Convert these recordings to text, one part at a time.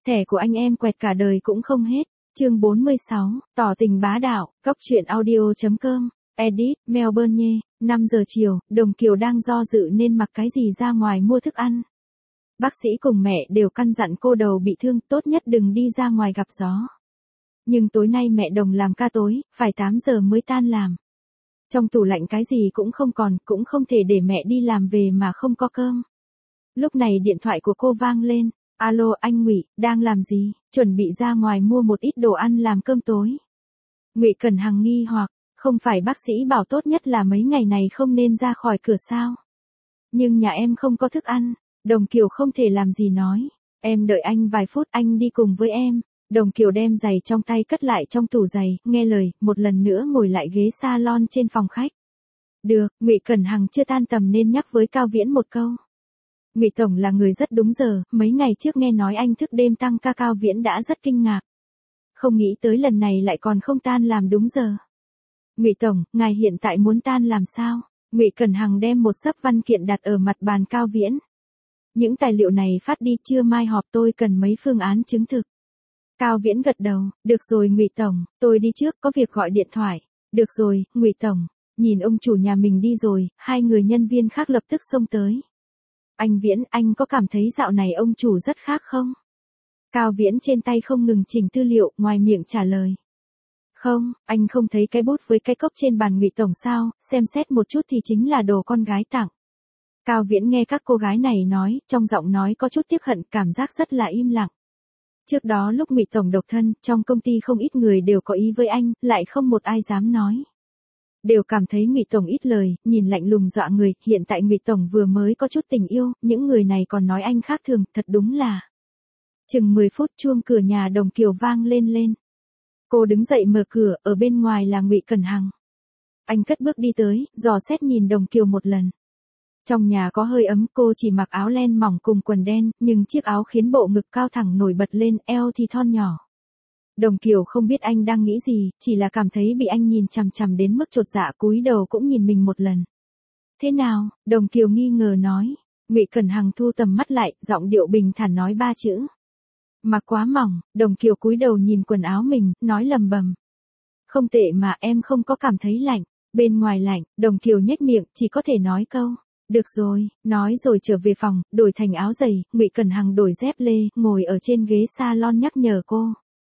Thẻ của anh em quẹt cả đời cũng không hết. Chương 46, tỏ tình bá đạo, Cóc truyện audio.com, edit, Melbourne. 5 giờ chiều, Đồng Kiều đang do dự nên mặc cái gì ra ngoài mua thức ăn. Bác sĩ cùng mẹ đều căn dặn cô đầu bị thương tốt nhất đừng đi ra ngoài gặp gió. Nhưng tối nay mẹ Đồng làm ca tối, phải 8 giờ mới tan làm. Trong tủ lạnh cái gì cũng không còn, cũng không thể để mẹ đi làm về mà không có cơm. Lúc này điện thoại của cô vang lên. Alo anh Ngụy, đang làm gì? Chuẩn bị ra ngoài mua một ít đồ ăn làm cơm tối. Ngụy Cẩn Hằng nghi hoặc, không phải bác sĩ bảo tốt nhất là mấy ngày này không nên ra khỏi cửa sao? Nhưng nhà em không có thức ăn. Đồng Kiều không thể làm gì nói. Em đợi anh vài phút, anh đi cùng với em. Đồng Kiều đem giày trong tay cất lại trong tủ giày, nghe lời, một lần nữa ngồi lại ghế salon trên phòng khách. Được, Ngụy Cẩn Hằng chưa tan tầm nên nhắc với Cao Viễn một câu. Ngụy Tổng là người rất đúng giờ, mấy ngày trước nghe nói anh thức đêm tăng ca, Cao Viễn đã rất kinh ngạc. Không nghĩ tới lần này lại còn không tan làm đúng giờ. Ngụy Tổng, ngài hiện tại muốn tan làm sao? Ngụy Cẩn Hằng đem một xấp văn kiện đặt ở mặt bàn Cao Viễn. Những tài liệu này phát đi trưa mai họp, tôi cần mấy phương án chứng thực. Cao Viễn gật đầu, được rồi Ngụy Tổng, tôi đi trước, có việc gọi điện thoại. Được rồi, Ngụy Tổng. Nhìn ông chủ nhà mình đi rồi, hai người nhân viên khác lập tức xông tới. Anh Viễn, anh có cảm thấy dạo này ông chủ rất khác không? Cao Viễn trên tay không ngừng chỉnh tư liệu, ngoài miệng trả lời. Không, anh không thấy cái bút với cái cốc trên bàn Ngụy Tổng sao, xem xét một chút thì chính là đồ con gái tặng. Cao Viễn nghe các cô gái này nói, trong giọng nói có chút tiếc hận, cảm giác rất là im lặng. Trước đó lúc Ngụy Tổng độc thân, trong công ty không ít người đều có ý với anh, lại không một ai dám nói. Đều cảm thấy Ngụy Tổng ít lời, nhìn lạnh lùng dọa người, hiện tại Ngụy Tổng vừa mới có chút tình yêu, những người này còn nói anh khác thường, thật đúng là. Chừng 10 phút chuông cửa nhà Đồng Kiều vang lên. Cô đứng dậy mở cửa, ở bên ngoài là Ngụy Cẩn Hằng. Anh cất bước đi tới, dò xét nhìn Đồng Kiều một lần. Trong nhà có hơi ấm, cô chỉ mặc áo len mỏng cùng quần đen, nhưng chiếc áo khiến bộ ngực cao thẳng nổi bật lên, eo thì thon nhỏ. Đồng Kiều không biết anh đang nghĩ gì, chỉ là cảm thấy bị anh nhìn chằm chằm đến mức chột dạ, cúi đầu cũng nhìn mình một lần. Thế nào? Đồng Kiều nghi ngờ nói. Ngụy Cẩn Hằng thu tầm mắt lại, giọng điệu bình thản nói 3 chữ. Mặc quá mỏng. Đồng Kiều cúi đầu nhìn quần áo mình, nói lầm bầm. Không tệ mà, em không có cảm thấy lạnh. Bên ngoài lạnh. Đồng Kiều nhếch miệng, chỉ có thể nói câu. Được rồi, nói rồi trở về phòng, đổi thành áo giày. Ngụy Cẩn Hằng đổi dép lê, ngồi ở trên ghế salon nhắc nhở cô.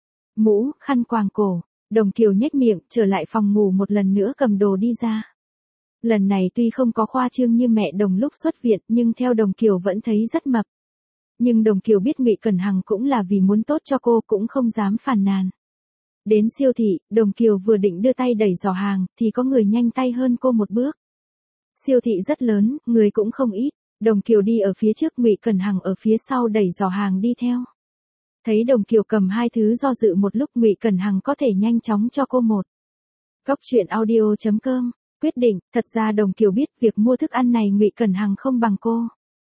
Mũ, khăn quàng cổ. Đồng Kiều nhếch miệng, trở lại phòng ngủ một lần nữa cầm đồ đi ra. Lần này tuy không có khoa trương như mẹ Đồng lúc xuất viện, nhưng theo Đồng Kiều vẫn thấy rất mập. Nhưng Đồng Kiều biết Ngụy Cẩn Hằng cũng là vì muốn tốt cho cô, cũng không dám phàn nàn. Đến siêu thị, Đồng Kiều vừa định đưa tay đẩy giỏ hàng, thì có người nhanh tay hơn cô một bước. Siêu thị rất lớn, người cũng không ít. Đồng Kiều đi ở phía trước, Ngụy Cẩn Hằng ở phía sau đẩy giỏ hàng đi theo. Thấy Đồng Kiều cầm hai thứ do dự một lúc, Ngụy Cẩn Hằng có thể nhanh chóng cho cô một. Cóc truyện audio.com, quyết định, thật ra Đồng Kiều biết việc mua thức ăn này Ngụy Cẩn Hằng không bằng cô.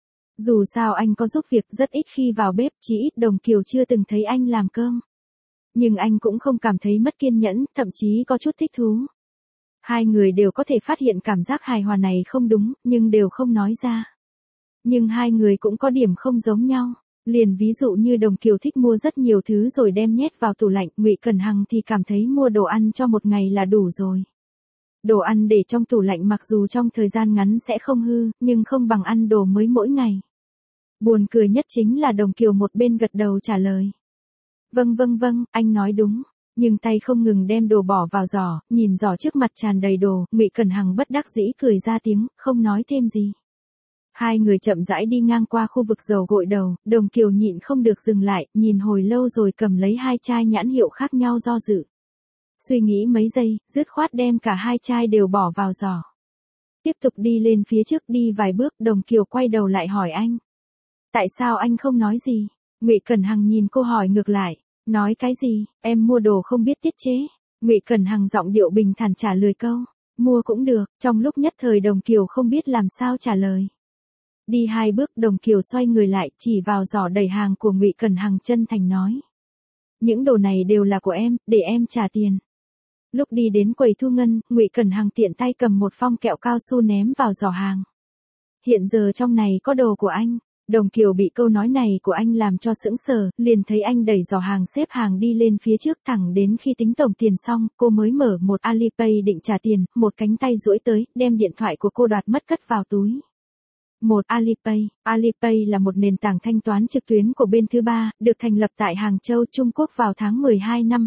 Dù sao anh có giúp việc rất ít khi vào bếp, chỉ ít Đồng Kiều chưa từng thấy anh làm cơm. Nhưng anh cũng không cảm thấy mất kiên nhẫn, thậm chí có chút thích thú. Hai người đều có thể phát hiện cảm giác hài hòa này không đúng, nhưng đều không nói ra. Nhưng hai người cũng có điểm không giống nhau. Liền ví dụ như Đồng Kiều thích mua rất nhiều thứ rồi đem nhét vào tủ lạnh, Ngụy Cẩn Hằng thì cảm thấy mua đồ ăn cho một ngày là đủ rồi. Đồ ăn để trong tủ lạnh mặc dù trong thời gian ngắn sẽ không hư, nhưng không bằng ăn đồ mới mỗi ngày. Buồn cười nhất chính là Đồng Kiều một bên gật đầu trả lời. Vâng, anh nói đúng. Nhưng tay không ngừng đem đồ bỏ vào giỏ, nhìn giỏ trước mặt tràn đầy đồ, Ngụy Cẩn Hằng bất đắc dĩ cười ra tiếng, không nói thêm gì. Hai người chậm rãi đi ngang qua khu vực dầu gội đầu, Đồng Kiều nhịn không được dừng lại, nhìn hồi lâu rồi cầm lấy hai chai nhãn hiệu khác nhau do dự. Suy nghĩ mấy giây, dứt khoát đem cả hai chai đều bỏ vào giỏ. Tiếp tục đi lên phía trước, đi vài bước, Đồng Kiều quay đầu lại hỏi anh. Tại sao anh không nói gì? Ngụy Cẩn Hằng nhìn cô hỏi ngược lại. Nói cái gì, em mua đồ không biết tiết chế. Ngụy Cẩn Hằng giọng điệu bình thản trả lời câu. Mua cũng được, trong lúc nhất thời Đồng Kiều không biết làm sao trả lời. Đi 2 bước, Đồng Kiều xoay người lại, chỉ vào giỏ đầy hàng của Ngụy Cẩn Hằng chân thành nói. Những đồ này đều là của em, để em trả tiền. Lúc đi đến quầy thu ngân, Ngụy Cẩn Hằng tiện tay cầm một phong kẹo cao su ném vào giỏ hàng. Hiện giờ trong này có đồ của anh. Đồng Kiều bị câu nói này của anh làm cho sững sờ, liền thấy anh đẩy giỏ hàng xếp hàng đi lên phía trước, thẳng đến khi tính tổng tiền xong, cô mới mở một Alipay định trả tiền, một cánh tay duỗi tới, đem điện thoại của cô đoạt mất cất vào túi. Một Alipay. Alipay là một nền tảng thanh toán trực tuyến của bên thứ ba, được thành lập tại Hàng Châu, Trung Quốc vào tháng 12 năm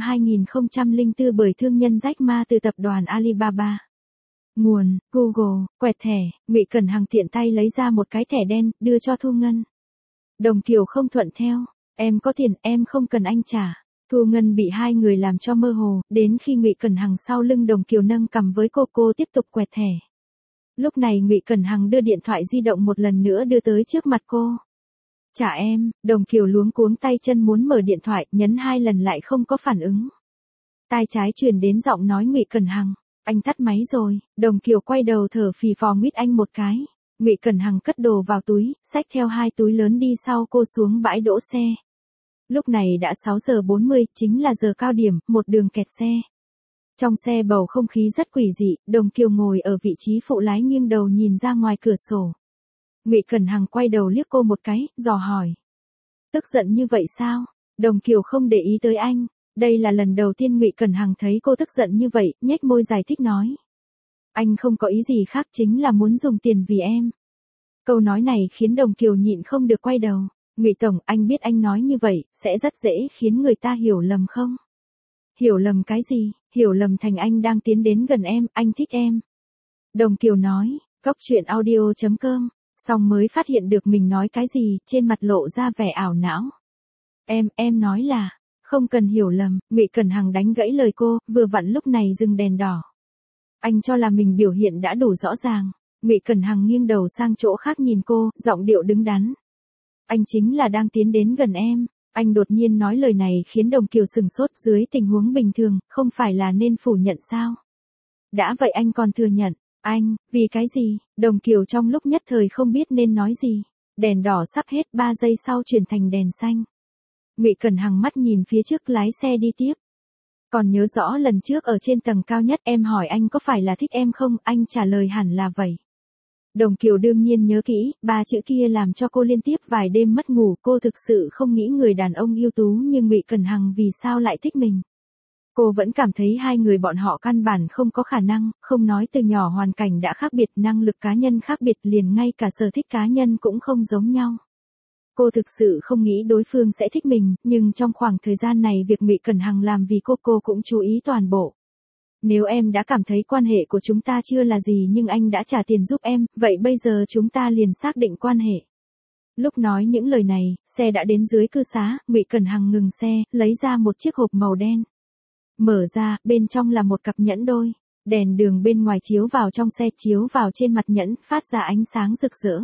2004 bởi thương nhân Jack Ma từ tập đoàn Alibaba. Nguồn: Google. Quẹt thẻ. Ngụy Cẩn Hằng tiện tay lấy ra một cái thẻ đen, đưa cho Thu Ngân. Đồng Kiều không thuận theo. Em có tiền, em không cần anh trả. Thu Ngân bị hai người làm cho mơ hồ, đến khi Ngụy Cẩn Hằng sau lưng Đồng Kiều nâng cằm với cô tiếp tục quẹt thẻ. Lúc này Ngụy Cẩn Hằng đưa điện thoại di động một lần nữa đưa tới trước mặt cô. Trả em. Đồng Kiều luống cuống tay chân muốn mở điện thoại, nhấn 2 lần lại không có phản ứng. Tai trái truyền đến giọng nói Ngụy Cẩn Hằng. Anh tắt máy rồi. Đồng Kiều quay đầu thở phì phò nguyết anh một cái. Ngụy Cẩn Hằng cất đồ vào túi, xách theo 2 túi lớn đi sau cô xuống bãi đỗ xe. Lúc này đã 6 giờ 40, chính là giờ cao điểm, một đường kẹt xe. Trong xe bầu không khí rất quỷ dị, Đồng Kiều ngồi ở vị trí phụ lái nghiêng đầu nhìn ra ngoài cửa sổ. Ngụy Cẩn Hằng quay đầu liếc cô một cái, dò hỏi. Tức giận như vậy sao? Đồng Kiều không để ý tới anh. Đây là lần đầu tiên Ngụy Cẩn Hằng thấy cô tức giận như vậy, nhếch môi giải thích nói. Anh không có ý gì khác, chính là muốn dùng tiền vì em. Câu nói này khiến Đồng Kiều nhịn không được quay đầu. Ngụy Tổng, anh biết anh nói như vậy, sẽ rất dễ khiến người ta hiểu lầm không? Hiểu lầm cái gì? Hiểu lầm thành anh đang tiến đến gần em, anh thích em. Đồng Kiều nói, coctruyện.audio.com, xong mới phát hiện được mình nói cái gì, trên mặt lộ ra vẻ ảo não. Em nói là, không cần hiểu lầm. Ngụy Cẩn Hằng đánh gãy lời cô, vừa vặn lúc này dừng đèn đỏ. Anh cho là mình biểu hiện đã đủ rõ ràng. Ngụy Cẩn Hằng nghiêng đầu sang chỗ khác nhìn cô, giọng điệu đứng đắn. Anh chính là đang tiến đến gần em. Anh đột nhiên nói lời này khiến Đồng Kiều sừng sốt, dưới tình huống bình thường, không phải là nên phủ nhận sao? Đã vậy anh còn thừa nhận. Anh, vì cái gì? Đồng Kiều trong lúc nhất thời không biết nên nói gì. Đèn đỏ sắp hết, 3 giây sau chuyển thành đèn xanh. Ngụy Cẩn Hằng mắt nhìn phía trước lái xe đi tiếp. Còn nhớ rõ lần trước ở trên tầng cao nhất em hỏi anh có phải là thích em không, anh trả lời hẳn là vậy. Đồng Kiều đương nhiên nhớ kỹ, 3 chữ kia làm cho cô liên tiếp vài đêm mất ngủ, cô thực sự không nghĩ người đàn ông ưu tú như Ngụy Cẩn Hằng vì sao lại thích mình. Cô vẫn cảm thấy hai người bọn họ căn bản không có khả năng, không nói từ nhỏ hoàn cảnh đã khác biệt, năng lực cá nhân khác biệt, liền ngay cả sở thích cá nhân cũng không giống nhau. Cô thực sự không nghĩ đối phương sẽ thích mình, nhưng trong khoảng thời gian này việc Ngụy Cẩn Hằng làm vì cô cũng chú ý toàn bộ. Nếu em đã cảm thấy quan hệ của chúng ta chưa là gì nhưng anh đã trả tiền giúp em, vậy bây giờ chúng ta liền xác định quan hệ. Lúc nói những lời này, xe đã đến dưới cư xá, Ngụy Cẩn Hằng ngừng xe, lấy ra một chiếc hộp màu đen. Mở ra, bên trong là một cặp nhẫn đôi. Đèn đường bên ngoài chiếu vào trong xe, chiếu vào trên mặt nhẫn, phát ra ánh sáng rực rỡ.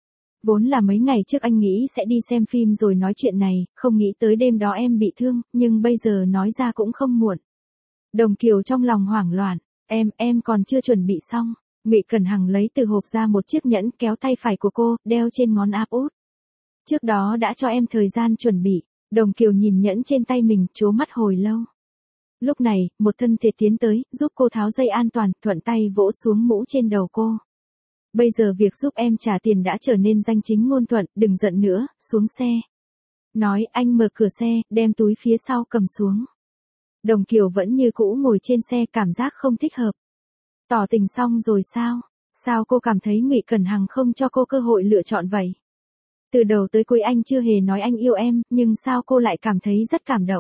Vốn là mấy ngày trước anh nghĩ sẽ đi xem phim rồi nói chuyện này, không nghĩ tới đêm đó em bị thương, nhưng bây giờ nói ra cũng không muộn. Đồng Kiều trong lòng hoảng loạn, em còn chưa chuẩn bị xong. Ngụy Cẩn Hằng lấy từ hộp ra một chiếc nhẫn, kéo tay phải của cô, đeo trên ngón áp út. Trước đó đã cho em thời gian chuẩn bị. Đồng Kiều nhìn nhẫn trên tay mình, trố mắt hồi lâu. Lúc này, một thân thể tiến tới, giúp cô tháo dây an toàn, thuận tay vỗ xuống mũ trên đầu cô. Bây giờ việc giúp em trả tiền đã trở nên danh chính ngôn thuận, đừng giận nữa, xuống xe. Nói, anh mở cửa xe, đem túi phía sau cầm xuống. Đồng Kiều vẫn như cũ ngồi trên xe, cảm giác không thích hợp. Tỏ tình xong rồi sao? Sao cô cảm thấy Ngụy Cẩn Hằng không cho cô cơ hội lựa chọn vậy? Từ đầu tới cuối anh chưa hề nói anh yêu em, nhưng sao cô lại cảm thấy rất cảm động?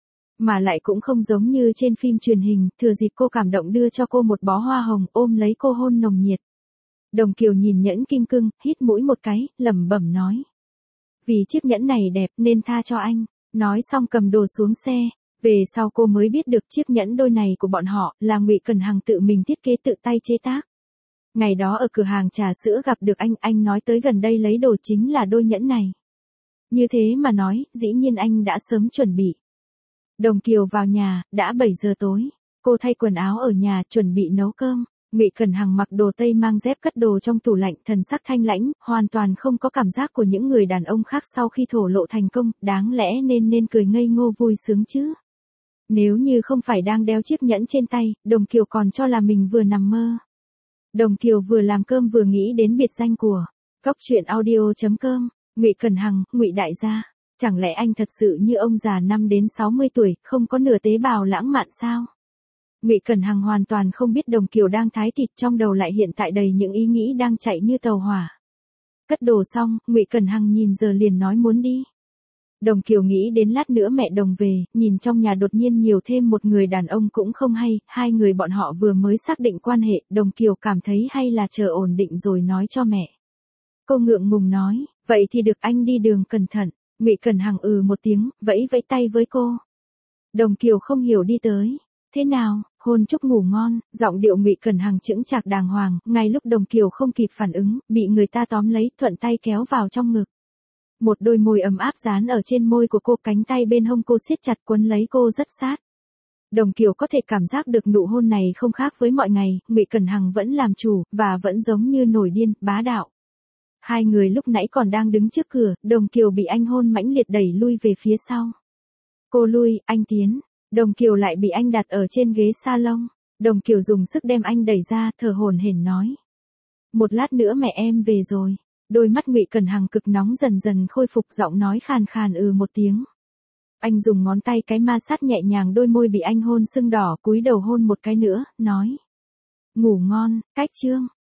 Mà lại cũng không giống như trên phim truyền hình, thừa dịp cô cảm động đưa cho cô một bó hoa hồng, ôm lấy cô hôn nồng nhiệt. Đồng Kiều nhìn nhẫn kim cương, hít mũi một cái, lẩm bẩm nói. Vì chiếc nhẫn này đẹp nên tha cho anh. Nói xong cầm đồ xuống xe. Về sau cô mới biết được chiếc nhẫn đôi này của bọn họ là Ngụy Cẩn Hằng tự mình thiết kế, tự tay chế tác. Ngày đó ở cửa hàng trà sữa gặp được anh nói tới gần đây lấy đồ chính là đôi nhẫn này. Như thế mà nói, dĩ nhiên anh đã sớm chuẩn bị. Đồng Kiều vào nhà, đã 7 giờ tối. Cô thay quần áo ở nhà, chuẩn bị nấu cơm. Ngụy Cẩn Hằng mặc đồ tây, mang dép, cất đồ trong tủ lạnh, thần sắc thanh lãnh, hoàn toàn không có cảm giác của những người đàn ông khác sau khi thổ lộ thành công, đáng lẽ nên cười ngây ngô vui sướng chứ. Nếu như không phải đang đeo chiếc nhẫn trên tay, Đồng Kiều còn cho là mình vừa nằm mơ. Đồng Kiều vừa làm cơm vừa nghĩ đến biệt danh của coctruyện.audio.com. Ngụy Cẩn Hằng, Ngụy đại gia, chẳng lẽ anh thật sự như ông già 5 đến 60 tuổi, không có nửa tế bào lãng mạn sao? Ngụy Cẩn Hằng hoàn toàn không biết Đồng Kiều đang thái thịt, trong đầu lại hiện tại đầy những ý nghĩ đang chạy như tàu hỏa. Cất đồ xong, Ngụy Cẩn Hằng nhìn giờ liền nói muốn đi. Đồng Kiều nghĩ đến lát nữa mẹ Đồng về, nhìn trong nhà đột nhiên nhiều thêm một người đàn ông cũng không hay, hai người bọn họ vừa mới xác định quan hệ, Đồng Kiều cảm thấy hay là chờ ổn định rồi nói cho mẹ. Cô ngượng ngùng nói, vậy thì được, anh đi đường cẩn thận. Ngụy Cẩn Hằng một tiếng, vẫy vẫy tay với cô. Đồng Kiều không hiểu đi tới. Thế nào, hôn chúc ngủ ngon, giọng điệu Ngụy Cẩn Hằng chững chạc đàng hoàng, ngay lúc Đồng Kiều không kịp phản ứng, bị người ta tóm lấy, thuận tay kéo vào trong ngực. Một đôi môi ấm áp dán ở trên môi của cô, cánh tay bên hông cô siết chặt quấn lấy cô rất sát. Đồng Kiều có thể cảm giác được nụ hôn này không khác với mọi ngày, Ngụy Cẩn Hằng vẫn làm chủ, và vẫn giống như nổi điên, bá đạo. Hai người lúc nãy còn đang đứng trước cửa, Đồng Kiều bị anh hôn mãnh liệt đẩy lui về phía sau. Cô lui, anh tiến. Đồng Kiều lại bị anh đặt ở trên ghế salon. Đồng Kiều dùng sức đem anh đẩy ra, thở hổn hển nói. Một lát nữa mẹ em về rồi. Đôi mắt Ngụy Cẩn Hằng cực nóng dần dần khôi phục, giọng nói khàn khàn một tiếng. Anh dùng ngón tay cái ma sát nhẹ nhàng đôi môi bị anh hôn sưng đỏ, cúi đầu hôn một cái nữa, nói. Ngủ ngon, cách chương.